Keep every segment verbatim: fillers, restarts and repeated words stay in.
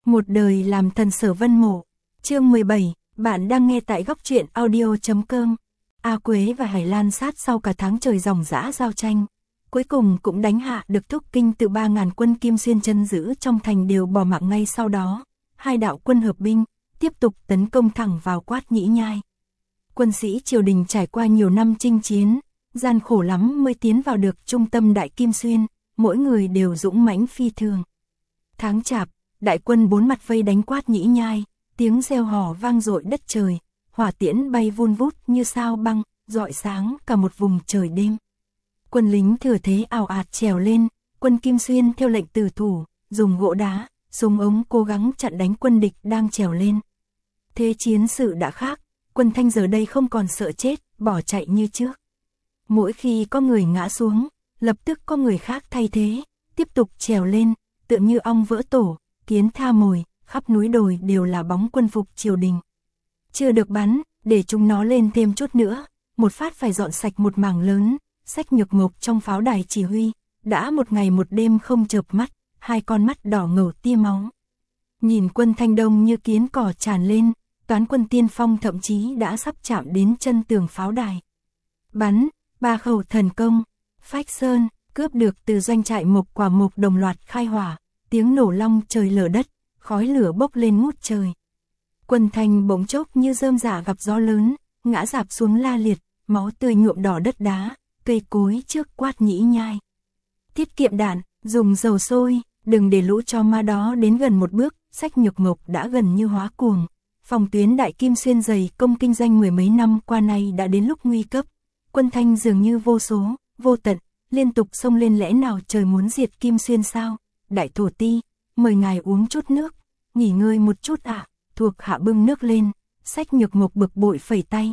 Một đời làm thần Sở Vân Mộ. Chương mười bảy, bạn đang nghe tại góc truyện audio chấm com. A Quế và Hải Lan sát sau cả tháng trời ròng rã giao tranh, cuối cùng cũng đánh hạ được Thúc Kinh Tự. Ba ngàn quân Kim Xuyên chân giữ trong thành đều bỏ mạng ngay sau đó. Hai đạo quân hợp binh, tiếp tục tấn công thẳng vào Quát Nhĩ Nhai. Quân sĩ triều đình trải qua nhiều năm chinh chiến, gian khổ lắm mới tiến vào được trung tâm Đại Kim Xuyên, mỗi người đều dũng mãnh phi thường. Tháng Chạp, đại quân bốn mặt vây đánh Quát Nhĩ Nhai, tiếng reo hò vang dội đất trời, hỏa tiễn bay vun vút như sao băng, rọi sáng cả một vùng trời đêm. Quân lính thừa thế ào ạt trèo lên, quân Kim Xuyên theo lệnh tử thủ, dùng gỗ đá, súng ống cố gắng chặn đánh quân địch đang trèo lên. Thế chiến sự đã khác, quân Thanh giờ đây không còn sợ chết, bỏ chạy như trước. Mỗi khi có người ngã xuống, lập tức có người khác thay thế, tiếp tục trèo lên, tựa như ong vỡ tổ, kiến tha mồi, khắp núi đồi đều là bóng quân phục triều đình. Chưa được bắn, để chúng nó lên thêm chút nữa, một phát phải dọn sạch một mảng lớn. Sách Nhược Mộc trong pháo đài chỉ huy, đã một ngày một đêm không chợp mắt, hai con mắt đỏ ngầu tia máu. Nhìn quân Thanh đông như kiến cỏ tràn lên, toán quân tiên phong thậm chí đã sắp chạm đến chân tường pháo đài. Bắn, ba khẩu thần công, phách sơn, cướp được từ doanh trại Mộc Quả Mộc đồng loạt khai hỏa, tiếng nổ long trời lở đất, khói lửa bốc lên ngút trời. Quân Thanh bỗng chốc như rơm rạ gặp gió lớn, ngã rạp xuống la liệt, máu tươi nhuộm đỏ đất đá, cây cối trước Quát Nhĩ Nhai. Tiết kiệm đạn, dùng dầu sôi, đừng để lũ cho ma đó đến gần một bước. Sách Nhược Mộc đã gần như hóa cuồng. Phòng tuyến Đại Kim Xuyên dày công kinh doanh mười mấy năm qua nay đã đến lúc nguy cấp. Quân Thanh dường như vô số, vô tận, liên tục xông lên. Lẽ nào trời muốn diệt Kim Xuyên sao? Đại thổ ti, mời ngài uống chút nước, nghỉ ngơi một chút ạ. À? Thuộc hạ bưng nước lên, Sách Nhược Mộc bực bội phẩy tay.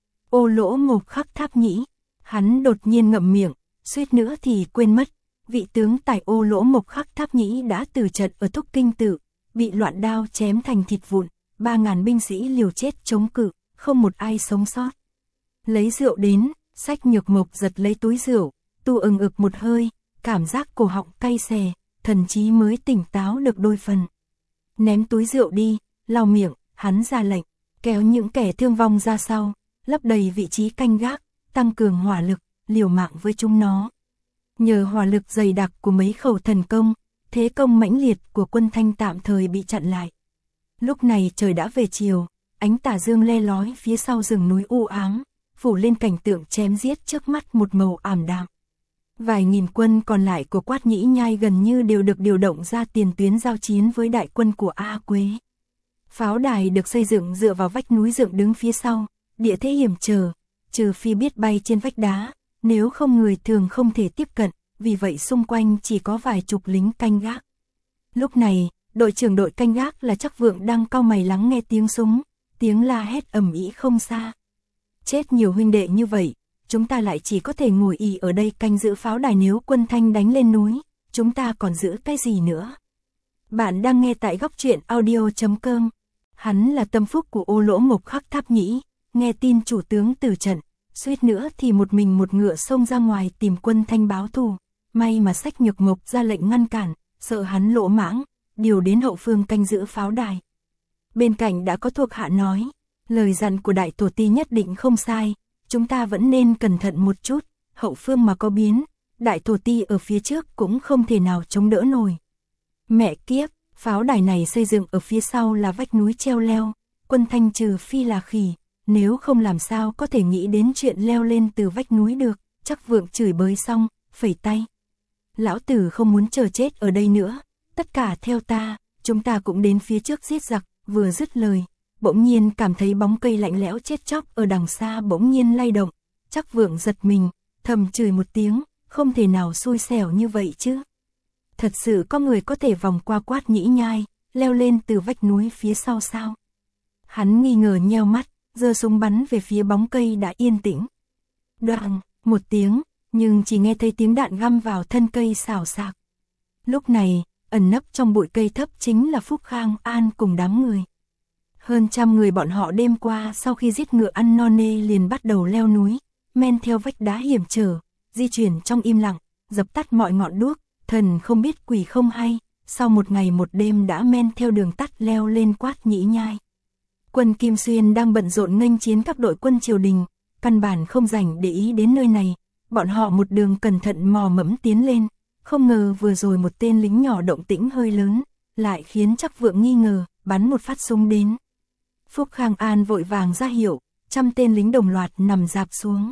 Ô Lỗ Mộc Khắc Tháp Nhĩ. Hắn đột nhiên ngậm miệng, suýt nữa thì quên mất. Vị tướng tài Ô Lỗ Mộc Khắc Tháp Nhĩ đã từ trận ở Thúc Kinh Tự, bị loạn đao chém thành thịt vụn. Ba ngàn binh sĩ liều chết chống cự, không một ai sống sót. Lấy rượu đến, Sách Nhược Mộc giật lấy túi rượu, tu ừng ực một hơi, cảm giác cổ họng cay xè, thần trí mới tỉnh táo được đôi phần. Ném túi rượu đi, lau miệng, hắn ra lệnh, kéo những kẻ thương vong ra sau, lấp đầy vị trí canh gác, tăng cường hỏa lực, liều mạng với chúng nó. Nhờ hỏa lực dày đặc của mấy khẩu thần công, thế công mãnh liệt của quân Thanh tạm thời bị chặn lại. Lúc này trời đã về chiều, ánh tà dương le lói phía sau rừng núi u ám, phủ lên cảnh tượng chém giết trước mắt một màu ảm đạm. Vài nghìn quân còn lại của Quát Nhĩ Nhai gần như đều được điều động ra tiền tuyến giao chiến với đại quân của A Quế. Pháo đài được xây dựng dựa vào vách núi dựng đứng phía sau, địa thế hiểm trở, trừ phi biết bay trên vách đá, nếu không người thường không thể tiếp cận, vì vậy xung quanh chỉ có vài chục lính canh gác. Lúc này, đội trưởng đội canh gác là Trắc Vượng đang cau mày lắng nghe tiếng súng, tiếng la hét ầm ĩ không xa. Chết nhiều huynh đệ như vậy, chúng ta lại chỉ có thể ngồi ì ở đây canh giữ pháo đài. Nếu quân Thanh đánh lên núi, chúng ta còn giữ cái gì nữa? Bạn đang nghe tại góc truyện audio chấm com. Hắn là tâm phúc của Ô Lỗ Mộc Khắc Tháp Nhĩ, nghe tin chủ tướng từ trận, suýt nữa thì một mình một ngựa xông ra ngoài tìm quân Thanh báo thù. May mà Sách Nhược Mộc ra lệnh ngăn cản, sợ hắn lỗ mãng, điều đến hậu phương canh giữ pháo đài. Bên cạnh đã có thuộc hạ nói, lời dặn của đại thổ ti nhất định không sai, chúng ta vẫn nên cẩn thận một chút, hậu phương mà có biến, đại thổ ti ở phía trước cũng không thể nào chống đỡ nổi. Mẹ kiếp, pháo đài này xây dựng ở phía sau là vách núi treo leo, quân Thanh trừ phi là khỉ, nếu không làm sao có thể nghĩ đến chuyện leo lên từ vách núi được. Trắc Vượng chửi bới xong, phẩy tay. Lão tử không muốn chờ chết ở đây nữa, tất cả theo ta, chúng ta cũng đến phía trước giết giặc. Vừa dứt lời, bỗng nhiên cảm thấy bóng cây lạnh lẽo chết chóc ở đằng xa bỗng nhiên lay động. Trắc Vượng giật mình, thầm chửi một tiếng, không thể nào xui xẻo như vậy chứ. Thật sự có người có thể vòng qua Quát Nhĩ Nhai, leo lên từ vách núi phía sau sao? Hắn nghi ngờ nheo mắt, giơ súng bắn về phía bóng cây đã yên tĩnh. Đoàng, một tiếng, nhưng chỉ nghe thấy tiếng đạn găm vào thân cây xào xạc. Lúc này, ẩn nấp trong bụi cây thấp chính là Phúc Khang An cùng đám người. Hơn trăm người bọn họ đêm qua sau khi giết ngựa ăn no nê liền bắt đầu leo núi, men theo vách đá hiểm trở, di chuyển trong im lặng, dập tắt mọi ngọn đuốc, thần không biết quỷ không hay, sau một ngày một đêm đã men theo đường tắt leo lên Quát Nhĩ Nhai. Quân Kim Xuyên đang bận rộn nghênh chiến các đội quân triều đình, căn bản không rảnh để ý đến nơi này, bọn họ một đường cẩn thận mò mẫm tiến lên, không ngờ vừa rồi một tên lính nhỏ động tĩnh hơi lớn, lại khiến Trắc Vượng nghi ngờ, bắn một phát súng đến. Phúc Khang An vội vàng ra hiệu, trăm tên lính đồng loạt nằm rạp xuống.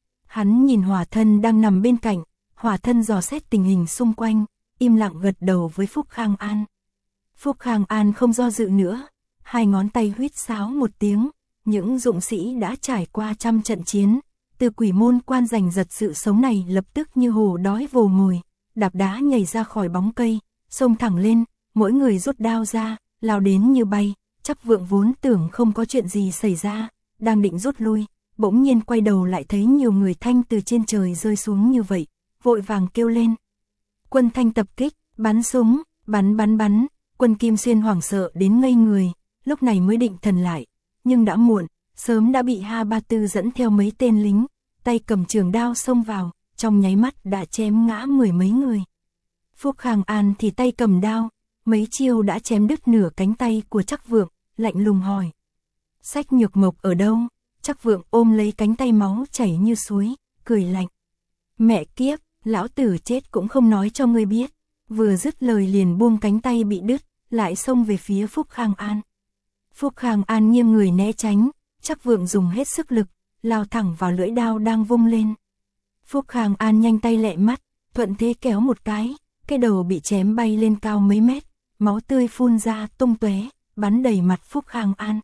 Hắn nhìn Hỏa Thân đang nằm bên cạnh, Hỏa Thân dò xét tình hình xung quanh, im lặng gật đầu với Phúc Khang An. Phúc Khang An không do dự nữa, hai ngón tay huýt sáo một tiếng, những dũng sĩ đã trải qua trăm trận chiến, từ quỷ môn quan giành giật sự sống này lập tức như hổ đói vồ mồi, đạp đá nhảy ra khỏi bóng cây, xông thẳng lên, mỗi người rút đao ra, lao đến như bay. Trắc Vượng vốn tưởng không có chuyện gì xảy ra, đang định rút lui, bỗng nhiên quay đầu lại thấy nhiều người Thanh từ trên trời rơi xuống như vậy, vội vàng kêu lên. Quân Thanh tập kích, bắn súng, bắn bắn bắn, quân Kim Xuyên hoảng sợ đến ngây người, lúc này mới định thần lại, nhưng đã muộn, sớm đã bị Ha Ba Tư dẫn theo mấy tên lính, tay cầm trường đao xông vào, trong nháy mắt đã chém ngã mười mấy người. Phúc Khang An thì tay cầm đao, mấy chiêu đã chém đứt nửa cánh tay của Trắc Vượng, lạnh lùng hỏi. Sách Nhược Mộc ở đâu? Trắc Vượng ôm lấy cánh tay máu chảy như suối, cười lạnh. Mẹ kiếp, lão tử chết cũng không nói cho ngươi biết. Vừa dứt lời liền buông cánh tay bị đứt, lại xông về phía Phúc Khang An. Phúc Khang An nghiêng người né tránh, Trắc Vượng dùng hết sức lực, lao thẳng vào lưỡi đao đang vung lên. Phúc Khang An nhanh tay lẹ mắt, thuận thế kéo một cái, cái đầu bị chém bay lên cao mấy mét, máu tươi phun ra tung tóe, bắn đầy mặt Phúc Khang An.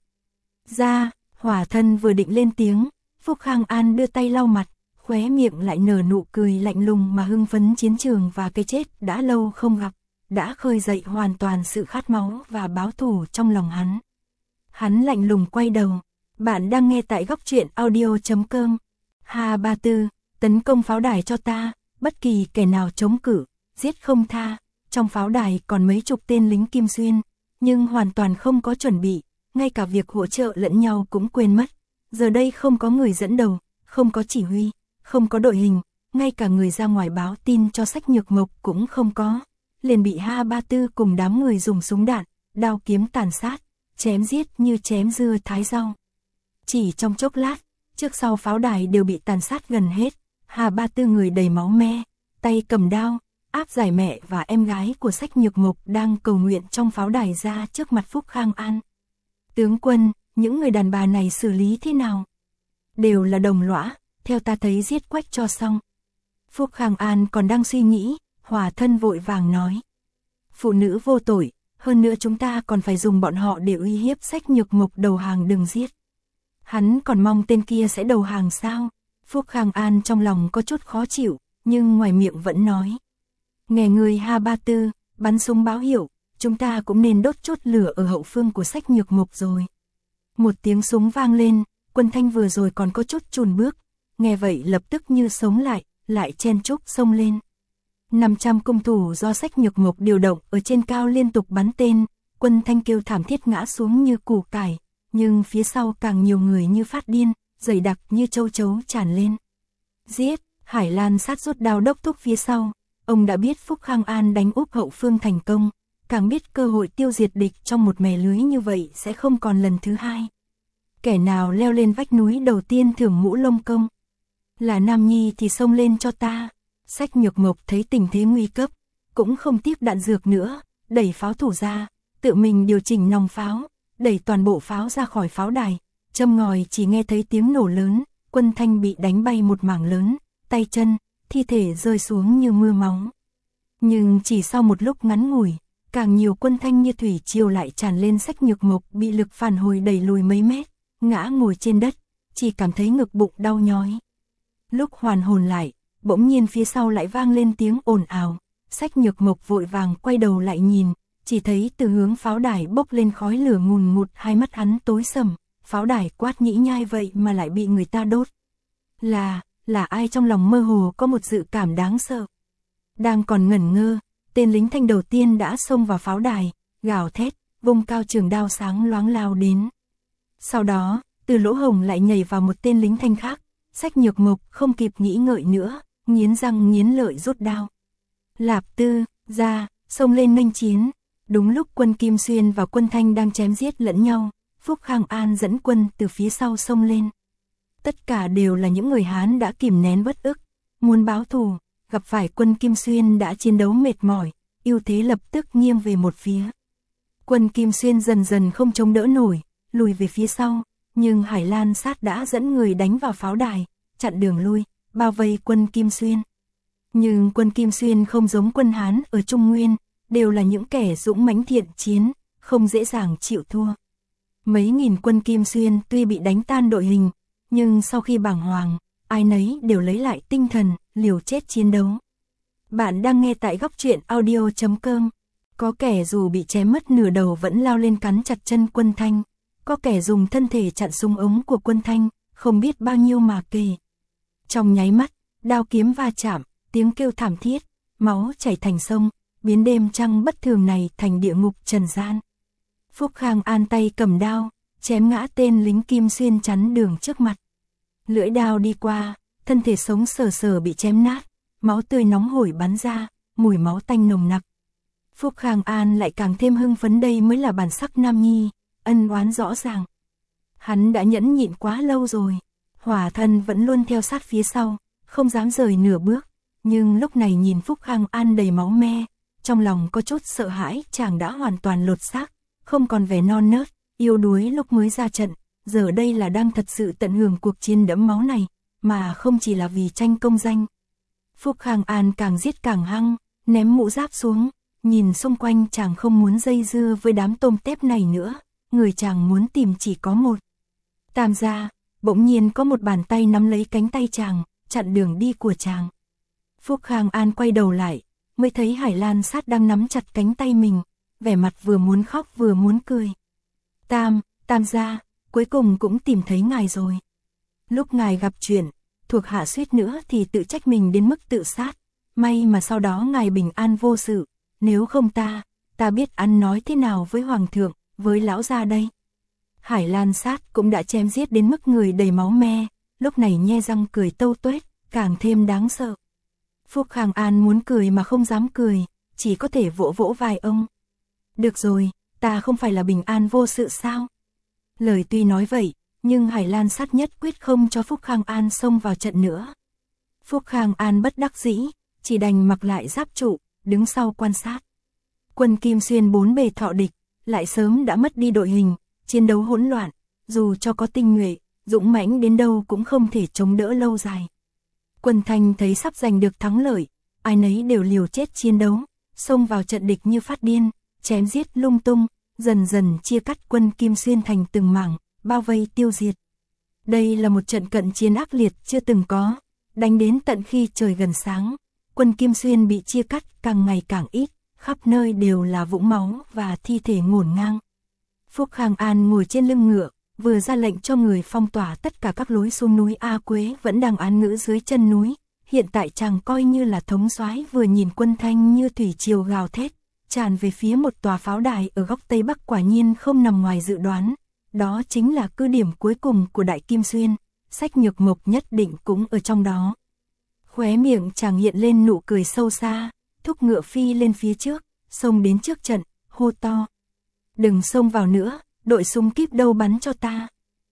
Ra, Hỏa Thân vừa định lên tiếng, Phúc Khang An đưa tay lau mặt, khóe miệng lại nở nụ cười lạnh lùng mà hưng phấn chiến trường và cái chết đã lâu không gặp, đã khơi dậy hoàn toàn sự khát máu và báo thù trong lòng hắn. Hắn lạnh lùng quay đầu, bạn đang nghe tại góc truyện audio chấm com. Ha Ba Tư, tấn công pháo đài cho ta, bất kỳ kẻ nào chống cự, giết không tha. Trong pháo đài còn mấy chục tên lính Kim Xuyên, nhưng hoàn toàn không có chuẩn bị, ngay cả việc hỗ trợ lẫn nhau cũng quên mất. Giờ đây không có người dẫn đầu, không có chỉ huy, không có đội hình, ngay cả người ra ngoài báo tin cho Sách Nhược Mộc cũng không có. Liền bị Ha Ba Tư cùng đám người dùng súng đạn, đao kiếm tàn sát, chém giết như chém dưa thái rau. Chỉ trong chốc lát, trước sau pháo đài đều bị tàn sát gần hết. Ha Ba Tư người đầy máu me, tay cầm đao, áp giải mẹ và em gái của Sách Nhược Mộc đang cầu nguyện trong pháo đài ra trước mặt Phúc Khang An. Tướng quân, những người đàn bà này xử lý thế nào? Đều là đồng lõa, theo ta thấy giết quách cho xong. Phúc Khang An còn đang suy nghĩ, Hỏa Thân vội vàng nói. Phụ nữ vô tội, hơn nữa chúng ta còn phải dùng bọn họ để uy hiếp Sách Nhược Mộc đầu hàng đừng giết. Hắn còn mong tên kia sẽ đầu hàng sao? Phúc Khang An trong lòng có chút khó chịu, nhưng ngoài miệng vẫn nói. Nghe người Ha Ba Tư, bắn súng báo hiệu, chúng ta cũng nên đốt chốt lửa ở hậu phương của Sách Nhược Mộc rồi. Một tiếng súng vang lên, quân Thanh vừa rồi còn có chút chùn bước, nghe vậy lập tức như sống lại, lại chen chúc xông lên. năm trăm cung thủ do Sách Nhược Mộc điều động ở trên cao liên tục bắn tên, quân Thanh kêu thảm thiết ngã xuống như củ cải, nhưng phía sau càng nhiều người như phát điên, dày đặc như châu chấu tràn lên. Giết, Hải Lan Sát rút đao đốc thúc phía sau, ông đã biết Phúc Khang An đánh úp hậu phương thành công, càng biết cơ hội tiêu diệt địch trong một mẻ lưới như vậy sẽ không còn lần thứ hai. Kẻ nào leo lên vách núi đầu tiên thưởng mũ lông công? Là Nam Nhi thì xông lên cho ta. Sách Nhược Mộc thấy tình thế nguy cấp, cũng không tiếc đạn dược nữa, đẩy pháo thủ ra, tự mình điều chỉnh nòng pháo, đẩy toàn bộ pháo ra khỏi pháo đài, châm ngòi chỉ nghe thấy tiếng nổ lớn, quân Thanh bị đánh bay một mảng lớn, tay chân, thi thể rơi xuống như mưa máu. Nhưng chỉ sau một lúc ngắn ngủi, càng nhiều quân Thanh như thủy triều lại tràn lên Sách Nhược Mộc bị lực phản hồi đẩy lùi mấy mét, ngã ngồi trên đất, chỉ cảm thấy ngực bụng đau nhói. Lúc hoàn hồn lại, bỗng nhiên phía sau lại vang lên tiếng ồn ào, Sách Nhược Mộc vội vàng quay đầu lại nhìn, chỉ thấy từ hướng pháo đài bốc lên khói lửa ngùn ngụt, hai mắt hắn tối sầm, pháo đài Quát Nhĩ Nhai vậy mà lại bị người ta đốt. Là, là ai? Trong lòng mơ hồ có một dự cảm đáng sợ. Đang còn ngẩn ngơ, tên lính Thanh đầu tiên đã xông vào pháo đài, gào thét, vung cao trường đao sáng loáng lao đến. Sau đó, từ lỗ hổng lại nhảy vào một tên lính Thanh khác, Sách Nhược Mộc không kịp nghĩ ngợi nữa, nghiến răng nghiến lợi rút đao. Lạp Tư, ra, xông lên nghênh chiến. Đúng lúc quân Kim Xuyên và quân Thanh đang chém giết lẫn nhau, Phúc Khang An dẫn quân từ phía sau xông lên. Tất cả đều là những người Hán đã kìm nén bất ức, muốn báo thù, gặp phải quân Kim Xuyên đã chiến đấu mệt mỏi, ưu thế lập tức nghiêng về một phía. Quân Kim Xuyên dần dần không chống đỡ nổi, lùi về phía sau, nhưng Hải Lan Sát đã dẫn người đánh vào pháo đài, chặn đường lui, bao vây quân Kim Xuyên. Nhưng quân Kim Xuyên không giống quân Hán ở Trung Nguyên, đều là những kẻ dũng mãnh thiện chiến, không dễ dàng chịu thua. Mấy nghìn quân Kim Xuyên tuy bị đánh tan đội hình, nhưng sau khi bàng hoàng, ai nấy đều lấy lại tinh thần, liều chết chiến đấu. Bạn đang nghe tại góc truyện audio chấm com. Có kẻ dù bị chém mất nửa đầu vẫn lao lên cắn chặt chân quân Thanh, có kẻ dùng thân thể chặn súng ống của quân Thanh, không biết bao nhiêu mà kề. Trong nháy mắt, đao kiếm va chạm, tiếng kêu thảm thiết, máu chảy thành sông, biến đêm trăng bất thường này thành địa ngục trần gian. Phúc Khang An tay cầm đao, chém ngã tên lính Kim Xuyên chắn đường trước mặt. Lưỡi đao đi qua, thân thể sống sờ sờ bị chém nát, máu tươi nóng hổi bắn ra, mùi máu tanh nồng nặc. Phúc Khang An lại càng thêm hưng phấn, đây mới là bản sắc nam nhi, ân oán rõ ràng. Hắn đã nhẫn nhịn quá lâu rồi, hỏa thân vẫn luôn theo sát phía sau, không dám rời nửa bước, nhưng lúc này nhìn Phúc Khang An đầy máu me, trong lòng có chút sợ hãi, chàng đã hoàn toàn lột xác, không còn vẻ non nớt, yếu đuối lúc mới ra trận, giờ đây là đang thật sự tận hưởng cuộc chiến đẫm máu này, mà không chỉ là vì tranh công danh. Phúc Khang An càng giết càng hăng, ném mũ giáp xuống, nhìn xung quanh chàng không muốn dây dưa với đám tôm tép này nữa, người chàng muốn tìm chỉ có một. Tam gia, bỗng nhiên có một bàn tay nắm lấy cánh tay chàng, chặn đường đi của chàng. Phúc Khang An quay đầu lại, mới thấy Hải Lan Sát đang nắm chặt cánh tay mình, vẻ mặt vừa muốn khóc vừa muốn cười. Tam, Tam gia, cuối cùng cũng tìm thấy ngài rồi. Lúc ngài gặp chuyện, thuộc hạ suýt nữa thì tự trách mình đến mức tự sát, may mà sau đó ngài bình an vô sự, nếu không ta, ta biết ăn nói thế nào với hoàng thượng, với lão gia đây. Hải Lan Sát cũng đã chém giết đến mức người đầy máu me, lúc này nhe răng cười tâu tuét, càng thêm đáng sợ. Phúc Khang An muốn cười mà không dám cười, chỉ có thể vỗ vỗ vai ông. Được rồi, ta không phải là bình an vô sự sao? Lời tuy nói vậy, nhưng Hải Lan Sát nhất quyết không cho Phúc Khang An xông vào trận nữa. Phúc Khang An bất đắc dĩ, chỉ đành mặc lại giáp trụ, đứng sau quan sát. Quân Kim Xuyên bốn bề thọ địch, lại sớm đã mất đi đội hình, chiến đấu hỗn loạn, dù cho có tinh nhuệ, dũng mãnh đến đâu cũng không thể chống đỡ lâu dài. Quân Thanh thấy sắp giành được thắng lợi, ai nấy đều liều chết chiến đấu, xông vào trận địch như phát điên, chém giết lung tung, dần dần chia cắt quân Kim Xuyên thành từng mảng, bao vây tiêu diệt. Đây là một trận cận chiến ác liệt chưa từng có, đánh đến tận khi trời gần sáng, quân Kim Xuyên bị chia cắt càng ngày càng ít, khắp nơi đều là vũng máu và thi thể ngổn ngang. Phúc Khang An ngồi trên lưng ngựa, vừa ra lệnh cho người phong tỏa tất cả các lối xuống núi. A Quế vẫn đang án ngữ dưới chân núi, hiện tại chàng coi như là thống soái, vừa nhìn quân Thanh như thủy triều gào thét, tràn về phía một tòa pháo đài ở góc Tây Bắc, quả nhiên không nằm ngoài dự đoán. Đó chính là cứ điểm cuối cùng của Đại Kim Xuyên, Sách Nhược Mộc nhất định cũng ở trong đó. Khóe miệng chàng hiện lên nụ cười sâu xa, thúc ngựa phi lên phía trước, xông đến trước trận, hô to. Đừng xông vào nữa, đội súng kíp đâu bắn cho ta.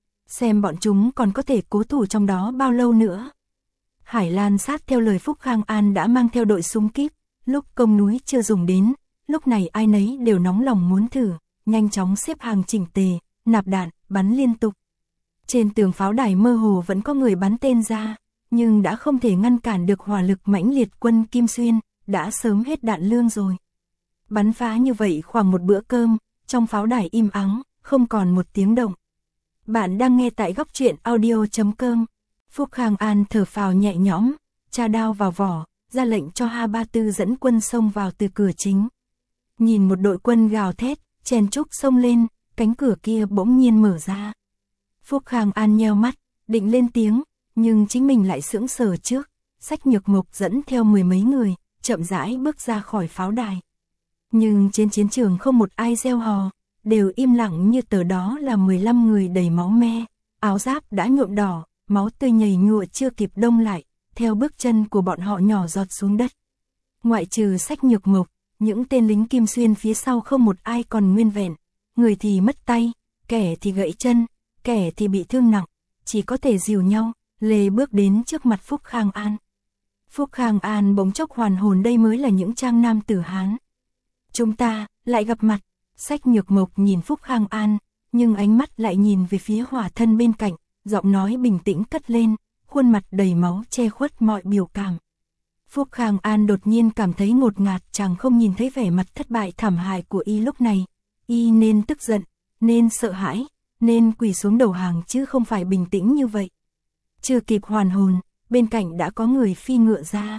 Xem bọn chúng còn có thể cố thủ trong đó bao lâu nữa. Hải Lan Sát theo lời Phúc Khang An đã mang theo đội súng kíp, lúc công núi chưa dùng đến, lúc này ai nấy đều nóng lòng muốn thử, nhanh chóng xếp hàng chỉnh tề, nạp đạn, bắn liên tục. Trên tường pháo đài mơ hồ vẫn có người bắn tên ra, nhưng đã không thể ngăn cản được hỏa lực mãnh liệt quân Kim Xuyên, đã sớm hết đạn lương rồi. Bắn phá như vậy khoảng một bữa cơm, trong pháo đài im ắng, không còn một tiếng động. Bạn đang nghe tại góc truyện audio chấm com. Phúc Khang An thở phào nhẹ nhõm, tra đao vào vỏ, ra lệnh cho Ha Ba Tư dẫn quân xông vào từ cửa chính. Nhìn một đội quân gào thét, chen chúc xông lên, cánh cửa kia bỗng nhiên mở ra. Phúc Khang An nheo mắt, định lên tiếng, nhưng chính mình lại sững sờ trước. Sách Nhược Mộc dẫn theo mười mấy người, chậm rãi bước ra khỏi pháo đài. Nhưng trên chiến trường không một ai reo hò, đều im lặng như tờ. Đó là mười lăm người đầy máu me, áo giáp đã nhuộm đỏ, máu tươi nhầy nhụa chưa kịp đông lại, theo bước chân của bọn họ nhỏ giọt xuống đất. Ngoại trừ Sách Nhược Mộc, những tên lính Kim Xuyên phía sau không một ai còn nguyên vẹn, người thì mất tay, kẻ thì gãy chân, kẻ thì bị thương nặng, chỉ có thể dìu nhau, lê bước đến trước mặt Phúc Khang An. Phúc Khang An bỗng chốc hoàn hồn, đây mới là những trang nam tử Hán. Chúng ta lại gặp mặt. Sách Nhược Mộc nhìn Phúc Khang An, nhưng ánh mắt lại nhìn về phía Hỏa Thân bên cạnh, giọng nói bình tĩnh cất lên, khuôn mặt đầy máu che khuất mọi biểu cảm. Phúc Khang An đột nhiên cảm thấy ngột ngạt, chàng không nhìn thấy vẻ mặt thất bại thảm hại của y lúc này. Y nên tức giận, nên sợ hãi, nên quỳ xuống đầu hàng chứ không phải bình tĩnh như vậy. Chưa kịp hoàn hồn, bên cạnh đã có người phi ngựa ra.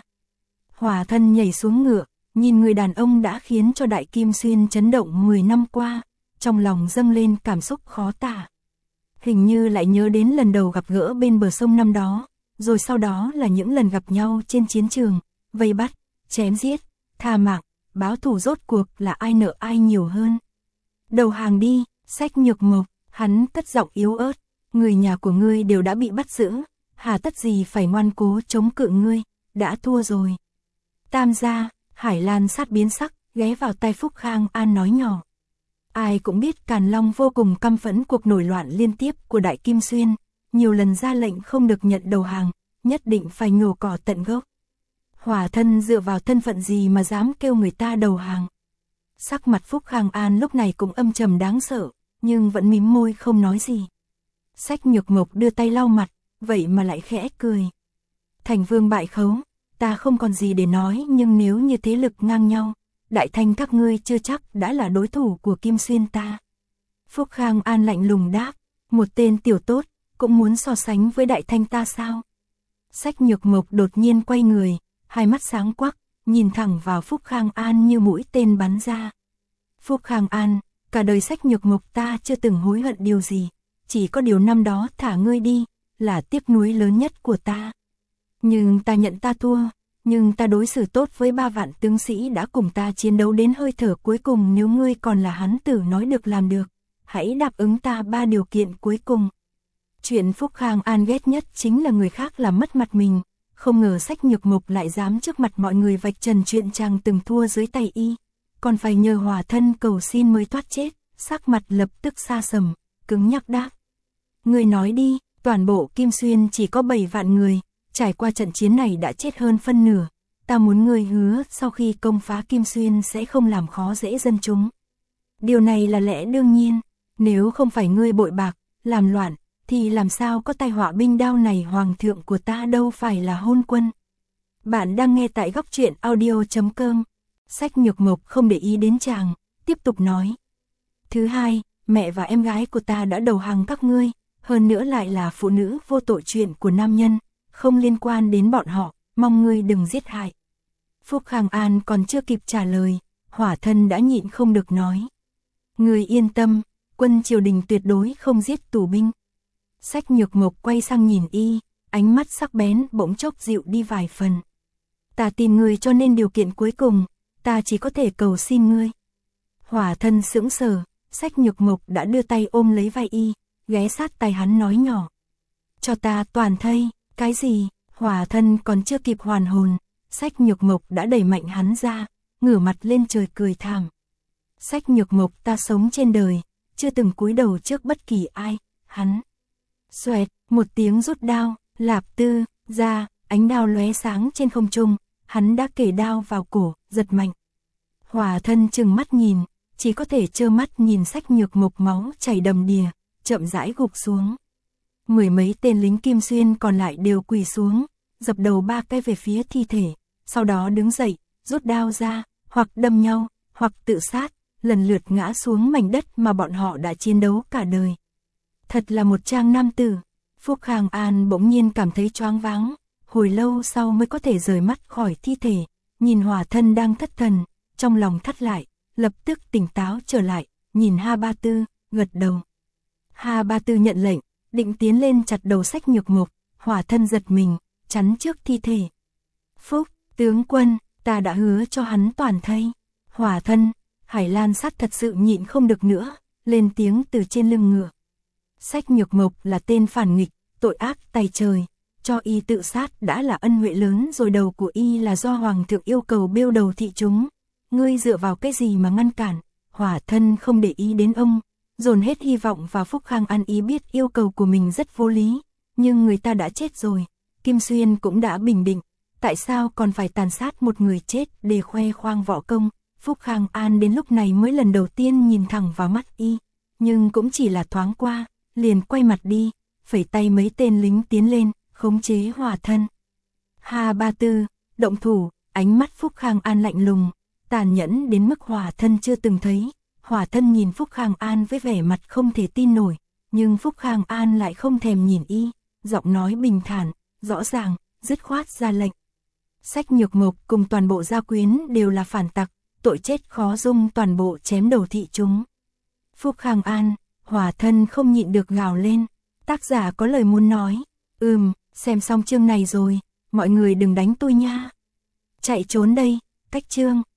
Hỏa Thân nhảy xuống ngựa, nhìn người đàn ông đã khiến cho Đại Kim Xuyên chấn động mười năm qua, trong lòng dâng lên cảm xúc khó tả. Hình như lại nhớ đến lần đầu gặp gỡ bên bờ sông năm đó, rồi sau đó là những lần gặp nhau trên chiến trường, vây bắt, chém giết, tha mạng, báo thù, rốt cuộc là ai nợ ai nhiều hơn. Đầu hàng đi, Sách Nhược Mộc, hắn cất giọng yếu ớt, người nhà của ngươi đều đã bị bắt giữ, hà tất gì phải ngoan cố chống cự ngươi, đã thua rồi. Tam gia, Hải Lan Sát biến sắc, ghé vào tai Phúc Khang An nói nhỏ. Ai cũng biết Càn Long vô cùng căm phẫn cuộc nổi loạn liên tiếp của Đại Kim Xuyên, nhiều lần ra lệnh không được nhận đầu hàng, nhất định phải nhổ cỏ tận gốc. Hỏa Thân dựa vào thân phận gì mà dám kêu người ta đầu hàng? Sắc mặt Phúc Khang An lúc này cũng âm trầm đáng sợ, nhưng vẫn mím môi không nói gì. Sách Nhược Mộc đưa tay lau mặt, vậy mà lại khẽ cười. Thành Vương bại khấu, ta không còn gì để nói, nhưng nếu như thế lực ngang nhau, Đại Thanh các ngươi chưa chắc đã là đối thủ của Kim Xuyên ta. Phúc Khang An lạnh lùng đáp, một tên tiểu tốt, cũng muốn so sánh với Đại Thanh ta sao? Sách Nhược Mộc đột nhiên quay người, hai mắt sáng quắc, nhìn thẳng vào Phúc Khang An như mũi tên bắn ra. Phúc Khang An, cả đời Sách Nhược Mộc ta chưa từng hối hận điều gì, chỉ có điều năm đó thả ngươi đi, là tiếc nuối lớn nhất của ta. Nhưng ta nhận ta thua, nhưng ta đối xử tốt với ba vạn tướng sĩ đã cùng ta chiến đấu đến hơi thở cuối cùng. Nếu ngươi còn là hán tử nói được làm được, hãy đáp ứng ta ba điều kiện cuối cùng. Chuyện Phúc Khang An ghét nhất chính là người khác làm mất mặt mình, không ngờ Sách Nhược Mộc lại dám trước mặt mọi người vạch trần chuyện chàng từng thua dưới tay y, còn phải nhờ Hỏa Thân cầu xin mới thoát chết. Sắc mặt lập tức xa sầm, cứng nhắc đáp. Ngươi nói đi, toàn bộ Kim Xuyên chỉ có bảy vạn người, trải qua trận chiến này đã chết hơn phân nửa, ta muốn ngươi hứa sau khi công phá Kim Xuyên sẽ không làm khó dễ dân chúng. Điều này là lẽ đương nhiên, nếu không phải ngươi bội bạc, làm loạn, thì làm sao có tai họa binh đao này? Hoàng thượng của ta đâu phải là hôn quân. Bạn đang nghe tại góc truyện audio chấm com. Sách Nhược Mộc không để ý đến chàng, tiếp tục nói. Thứ hai, mẹ và em gái của ta đã đầu hàng các ngươi, hơn nữa lại là phụ nữ vô tội, chuyện của nam nhân, không liên quan đến bọn họ, mong ngươi đừng giết hại. Phúc Khang An còn chưa kịp trả lời, Hỏa Thân đã nhịn không được nói. Ngươi yên tâm, quân triều đình tuyệt đối không giết tù binh. Sách Nhược Mộc quay sang nhìn y, ánh mắt sắc bén bỗng chốc dịu đi vài phần. Ta tin ngươi, cho nên điều kiện cuối cùng, ta chỉ có thể cầu xin ngươi. Hỏa Thân sững sờ, Sách Nhược Mộc đã đưa tay ôm lấy vai y, ghé sát tai hắn nói nhỏ. Cho ta toàn thây. Cái gì? Hỏa Thân còn chưa kịp hoàn hồn, Sách Nhược Mộc đã đẩy mạnh hắn ra, ngửa mặt lên trời cười thảm. Sách Nhược Mộc, ta sống trên đời, chưa từng cúi đầu trước bất kỳ ai. Hắn xoẹt, một tiếng rút đao, lạp tư ra, ánh đao lóe sáng trên không trung, hắn đã kề đao vào cổ, giật mạnh. Hỏa Thân trừng mắt nhìn, chỉ có thể trơ mắt nhìn Sách Nhược Mộc máu chảy đầm đìa, chậm rãi gục xuống. Mười mấy tên lính Kim Xuyên còn lại đều quỳ xuống, dập đầu ba cái về phía thi thể, sau đó đứng dậy, rút đao ra, hoặc đâm nhau, hoặc tự sát, lần lượt ngã xuống mảnh đất mà bọn họ đã chiến đấu cả đời. Thật là một trang nam tử. Phúc Khang An bỗng nhiên cảm thấy choáng váng, hồi lâu sau mới có thể rời mắt khỏi thi thể, nhìn Hỏa Thân đang thất thần, trong lòng thắt lại, lập tức tỉnh táo trở lại, nhìn Ha Ba Tư, gật đầu. Ha Ba Tư nhận lệnh, định tiến lên chặt đầu Sách Nhược Mộc. Hỏa Thân giật mình, chắn trước thi thể. Phúc, tướng quân, ta đã hứa cho hắn toàn thây. Hỏa Thân, Hải Lan Sát thật sự nhịn không được nữa, lên tiếng từ trên lưng ngựa. Sách Nhược Mộc là tên phản nghịch, tội ác tày trời, cho y tự sát đã là ân huệ lớn rồi, đầu của y là do Hoàng thượng yêu cầu bêu đầu thị chúng. ngươi dựa vào cái gì mà ngăn cản? Hỏa thân không để ý đến ông, dồn hết hy vọng vào Phúc Khang An. Ý biết yêu cầu của mình rất vô lý, nhưng người ta đã chết rồi, Kim Xuyên cũng đã bình định, tại sao còn phải tàn sát một người chết để khoe khoang võ công? Phúc Khang An đến lúc này mới lần đầu tiên nhìn thẳng vào mắt y, nhưng cũng chỉ là thoáng qua, liền quay mặt đi, phẩy tay mấy tên lính tiến lên, khống chế hỏa thân. Hà Ba Tư, động thủ, ánh mắt Phúc Khang An lạnh lùng, tàn nhẫn đến mức hỏa thân chưa từng thấy. Hỏa thân nhìn Phúc Khang An với vẻ mặt không thể tin nổi, nhưng Phúc Khang An lại không thèm nhìn y, giọng nói bình thản, rõ ràng, dứt khoát ra lệnh. Sách Nhược Mộc cùng toàn bộ gia quyến đều là phản tặc, tội chết khó dung, toàn bộ chém đầu thị chúng. Phúc Khang An, hỏa thân không nhịn được gào lên. Tác giả có lời muốn nói. Ừm, xem xong chương này rồi, mọi người đừng đánh tôi nha. Chạy trốn đây, cách chương.